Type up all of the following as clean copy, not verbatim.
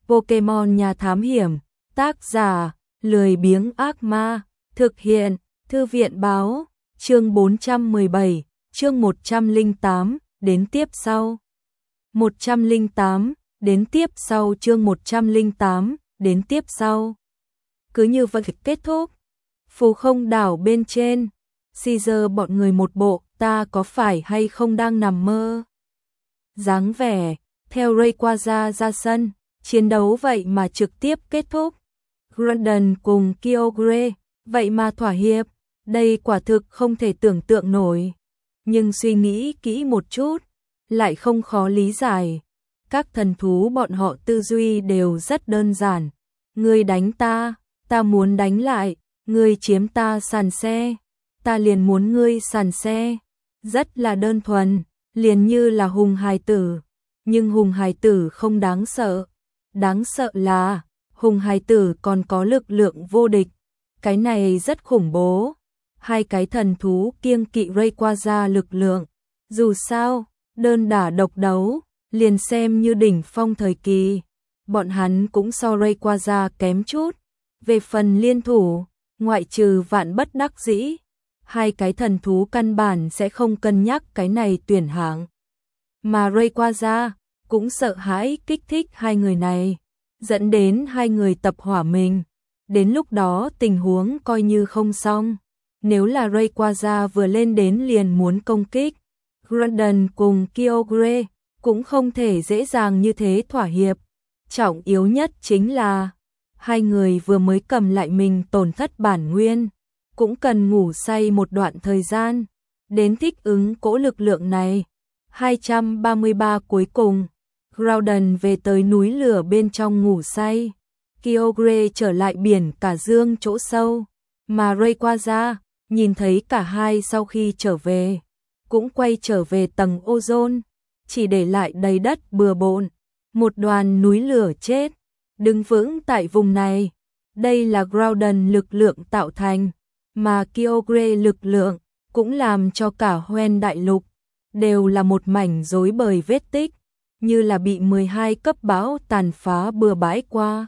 Pokemon Nhà Thám Hiểm, tác giả, lười biếng ác ma, thực hiện, Thư viện báo, chương 417, chương 108, đến tiếp sau. 108, đến tiếp sau chương 108, đến tiếp sau. Cứ như vậy kết thúc. Phù Không đảo bên trên, Caesar bọn người một bộ, ta có phải hay không đang nằm mơ? Dáng vẻ, theo Rayquaza ra sân, chiến đấu vậy mà trực tiếp kết thúc. Groudon cùng Kyogre, vậy mà thỏa hiệp, đây quả thực không thể tưởng tượng nổi. Nhưng suy nghĩ kỹ một chút, lại không khó lý giải. Các thần thú bọn họ tư duy đều rất đơn giản. Ngươi đánh ta, ta muốn đánh lại, ngươi chiếm ta sàn xe, ta liền muốn ngươi sàn xe. Rất là đơn thuần, liền như là hùng hài tử. Nhưng hùng hài tử không đáng sợ. Đáng sợ là, hùng hài tử còn có lực lượng vô địch. Cái này rất khủng bố. Hai cái thần thú kiêng kỵ Rayquaza lực lượng. Dù sao, đơn đả độc đấu, liền xem như đỉnh phong thời kỳ. Bọn hắn cũng so Rayquaza kém chút. Về phần liên thủ, ngoại trừ vạn bất đắc dĩ, hai cái thần thú căn bản sẽ không cân nhắc cái này tuyển hạng. Mà Rayquaza cũng sợ hãi kích thích hai người này, dẫn đến hai người tập hỏa mình. Đến lúc đó tình huống coi như không xong. Nếu là Rayquaza vừa lên đến liền muốn công kích, Groudon cùng Kyogre cũng không thể dễ dàng như thế thỏa hiệp. Trọng yếu nhất chính là hai người vừa mới cầm lại mình tổn thất bản nguyên, cũng cần ngủ say một đoạn thời gian, đến thích ứng cỗ lực lượng này. 233 cuối cùng, Groudon về tới núi lửa bên trong ngủ say, Kyogre trở lại biển cả dương chỗ sâu, mà Rayquaza nhìn thấy cả hai sau khi trở về, cũng quay trở về tầng ozone, chỉ để lại đầy đất bừa bộn, một đoàn núi lửa chết, đứng vững tại vùng này. Đây là Groudon lực lượng tạo thành, mà Kyogre lực lượng cũng làm cho cả Hoenn đại lục đều là một mảnh rối bời vết tích, như là bị 12 cấp bão tàn phá bừa bãi qua.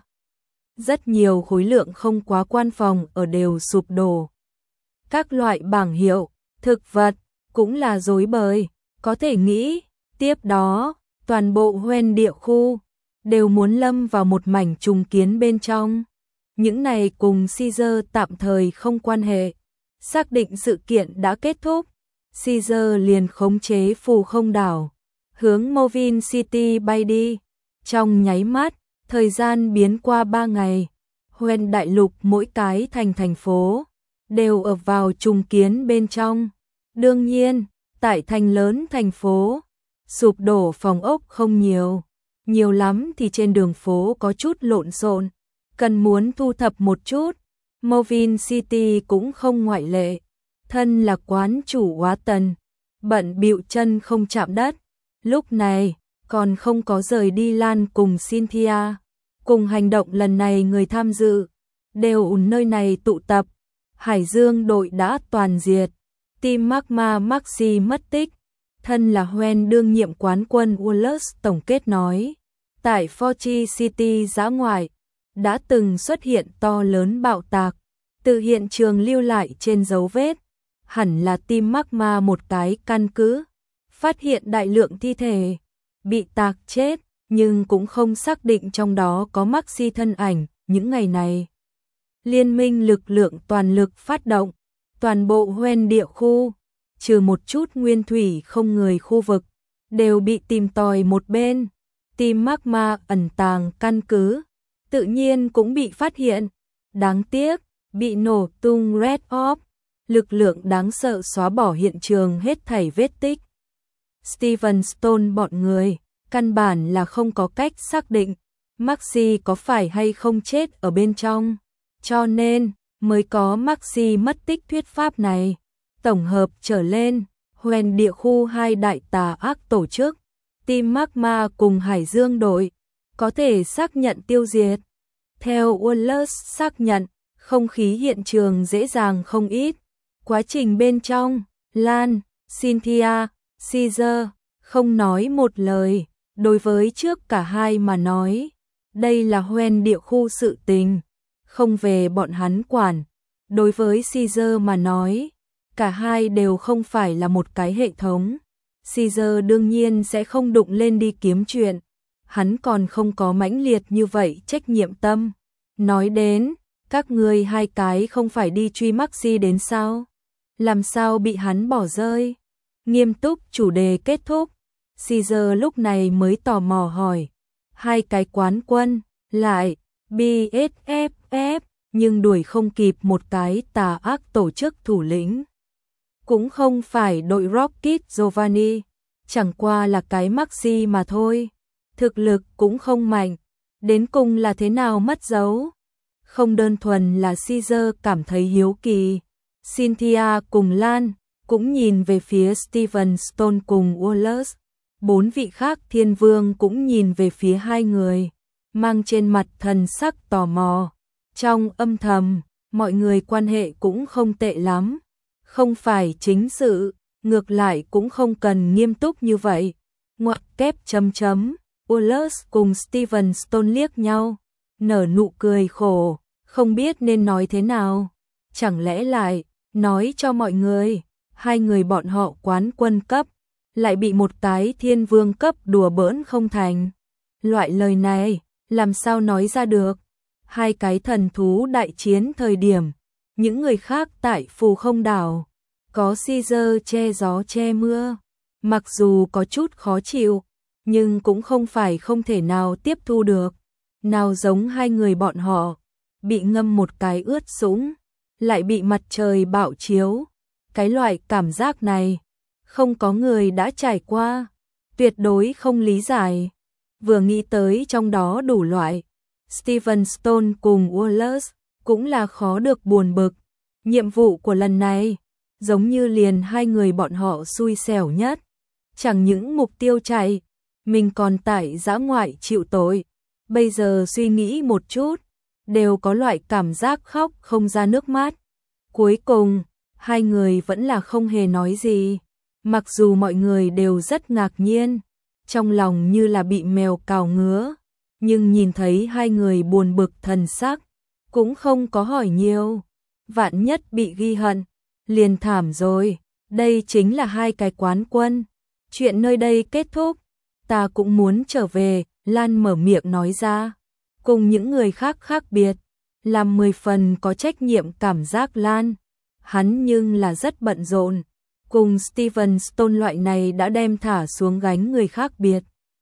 Rất nhiều khối lượng không quá quan phòng ở đều sụp đổ. Các loại bảng hiệu, thực vật cũng là rối bời, có thể nghĩ, tiếp đó, toàn bộ Hoenn địa khu đều muốn lâm vào một mảnh trùng kiến bên trong. Những này cùng Caesar tạm thời không quan hệ. Xác định sự kiện đã kết thúc, Caesar liền khống chế Phù Không đảo, hướng Movin City bay đi. Trong nháy mắt, thời gian biến qua 3 ngày, Hoenn đại lục mỗi cái thành phố đều ở vào trùng kiến bên trong. Đương nhiên, tại thành lớn thành phố, sụp đổ phòng ốc không nhiều, nhiều lắm thì trên đường phố có chút lộn xộn, cần muốn thu thập một chút. Movin City cũng không ngoại lệ. Thân là quán chủ Hóa Tần, bận bịu chân không chạm đất, lúc này còn không có rời đi Lan cùng Cynthia. Cùng hành động lần này người tham dự đều nơi này tụ tập. Hải Dương đội đã toàn diệt, team Magma Maxi mất tích. Thân là Hoenn đương nhiệm quán quân Wallace tổng kết nói, tại Forge City dã ngoại đã từng xuất hiện to lớn bạo tạc, từ hiện trường lưu lại trên dấu vết, hẳn là team Magma một cái căn cứ, phát hiện đại lượng thi thể bị tạc chết, nhưng cũng không xác định trong đó có Maxi thân ảnh. Những ngày này, liên minh lực lượng toàn lực phát động, toàn bộ Hoenn địa khu, trừ một chút nguyên thủy không người khu vực, đều bị tìm tòi một bên. Team Magma ẩn tàng căn cứ, tự nhiên cũng bị phát hiện. Đáng tiếc, bị nổ tung Red Orb, lực lượng đáng sợ xóa bỏ hiện trường hết thảy vết tích. Steven Stone bọn người, căn bản là không có cách xác định Maxi có phải hay không chết ở bên trong, cho nên mới có Maxi mất tích thuyết pháp này. Tổng hợp trở lên, Hoenn địa khu hai đại tà ác tổ chức, team Magma cùng Hải Dương đội, có thể xác nhận tiêu diệt. Theo Wallace xác nhận, không khí hiện trường dễ dàng không ít. Quá trình bên trong, Lan, Cynthia, Caesar không nói một lời. Đối với trước cả hai mà nói, Đây là hoen địa khu sự tình, không về bọn hắn quản. Đối với Caesar mà nói, cả hai đều không phải là một cái hệ thống. Caesar đương nhiên sẽ không đụng lên đi kiếm chuyện, hắn còn không có mãnh liệt như vậy trách nhiệm tâm. Nói đến, các ngươi hai cái không phải đi truy Maxi đến sao? Làm sao bị hắn bỏ rơi? Nghiêm túc chủ đề kết thúc, Caesar lúc này mới tò mò hỏi. Hai cái quán quân, lại, BSFF, nhưng đuổi không kịp một cái tà ác tổ chức thủ lĩnh. Cũng không phải đội Rocket Giovanni, chẳng qua là cái Maxi mà thôi. Thực lực cũng không mạnh, đến cùng là thế nào mất dấu? Không đơn thuần là Caesar cảm thấy hiếu kỳ, Cynthia cùng Lan cũng nhìn về phía Steven Stone cùng Wallace. Bốn vị khác thiên vương cũng nhìn về phía hai người, mang trên mặt thần sắc tò mò. Trong âm thầm, mọi người quan hệ cũng không tệ lắm. Không phải chính sự, ngược lại cũng không cần nghiêm túc như vậy. Ngoặc kép chấm chấm, Wallace cùng Steven Stone liếc nhau, nở nụ cười khổ, không biết nên nói thế nào. Chẳng lẽ lại, nói cho mọi người, hai người bọn họ quán quân cấp, lại bị một cái thiên vương cấp đùa bỡn không thành. Loại lời này, làm sao nói ra được? Hai cái thần thú đại chiến thời điểm, những người khác tại Phù Không Đảo, có Caesar che gió che mưa, mặc dù có chút khó chịu, nhưng cũng không phải không thể nào tiếp thu được. Nào giống hai người bọn họ, bị ngâm một cái ướt sũng, lại bị mặt trời bạo chiếu. Cái loại cảm giác này, không có người đã trải qua, tuyệt đối không lý giải. Vừa nghĩ tới trong đó đủ loại, Steven Stone cùng Wallace cũng là khó được buồn bực. Nhiệm vụ của lần này, giống như liền hai người bọn họ xui xẻo nhất. Chẳng những mục tiêu chạy, mình còn tại dã ngoại chịu tội. Bây giờ suy nghĩ một chút, đều có loại cảm giác khóc không ra nước mắt. Cuối cùng, hai người vẫn là không hề nói gì. Mặc dù mọi người đều rất ngạc nhiên, trong lòng như là bị mèo cào ngứa, nhưng nhìn thấy hai người buồn bực thần sắc, cũng không có hỏi nhiều. Vạn nhất bị ghi hận, liền thảm rồi. Đây chính là hai cái quán quân. Chuyện nơi đây kết thúc, ta cũng muốn trở về, Lan mở miệng nói ra. Cùng những người khác khác biệt, làm 10 phần có trách nhiệm cảm giác Lan. Hắn nhưng là rất bận rộn, cùng Steven Stone loại này đã đem thả xuống gánh người khác biệt.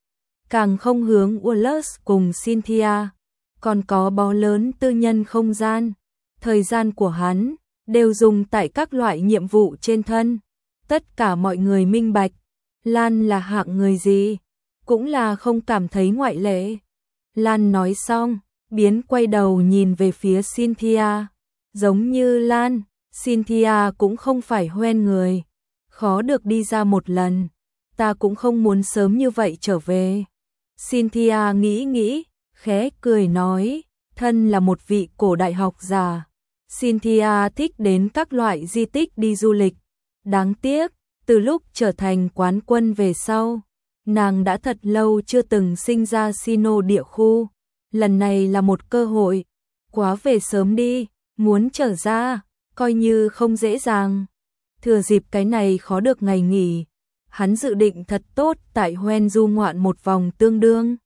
Càng không hướng Wallace cùng Cynthia, còn có bó lớn tư nhân không gian. Thời gian của hắn, đều dùng tại các loại nhiệm vụ trên thân. Tất cả mọi người minh bạch, Lan là hạng người gì, cũng là không cảm thấy ngoại lệ. Lan nói xong, biến quay đầu nhìn về phía Cynthia. Giống như Lan, Cynthia cũng không phải hoen người, khó được đi ra một lần. Ta cũng không muốn sớm như vậy trở về. Cynthia nghĩ, khẽ cười nói, thân là một vị cổ đại học giả, Cynthia thích đến các loại di tích đi du lịch. Đáng tiếc, từ lúc trở thành quán quân về sau, nàng đã thật lâu chưa từng sinh ra Sino địa khu. Lần này là một cơ hội, quá về sớm đi, muốn trở ra, coi như không dễ dàng. Thừa dịp cái này khó được ngày nghỉ, hắn dự định thật tốt tại Hoen du ngoạn một vòng tương đương.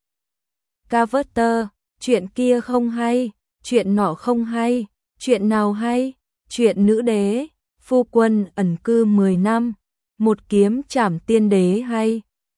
Carter, chuyện kia không hay, chuyện nọ không hay, chuyện nào hay, chuyện nữ đế, phu quân ẩn cư 10 năm, một kiếm trảm tiên đế hay.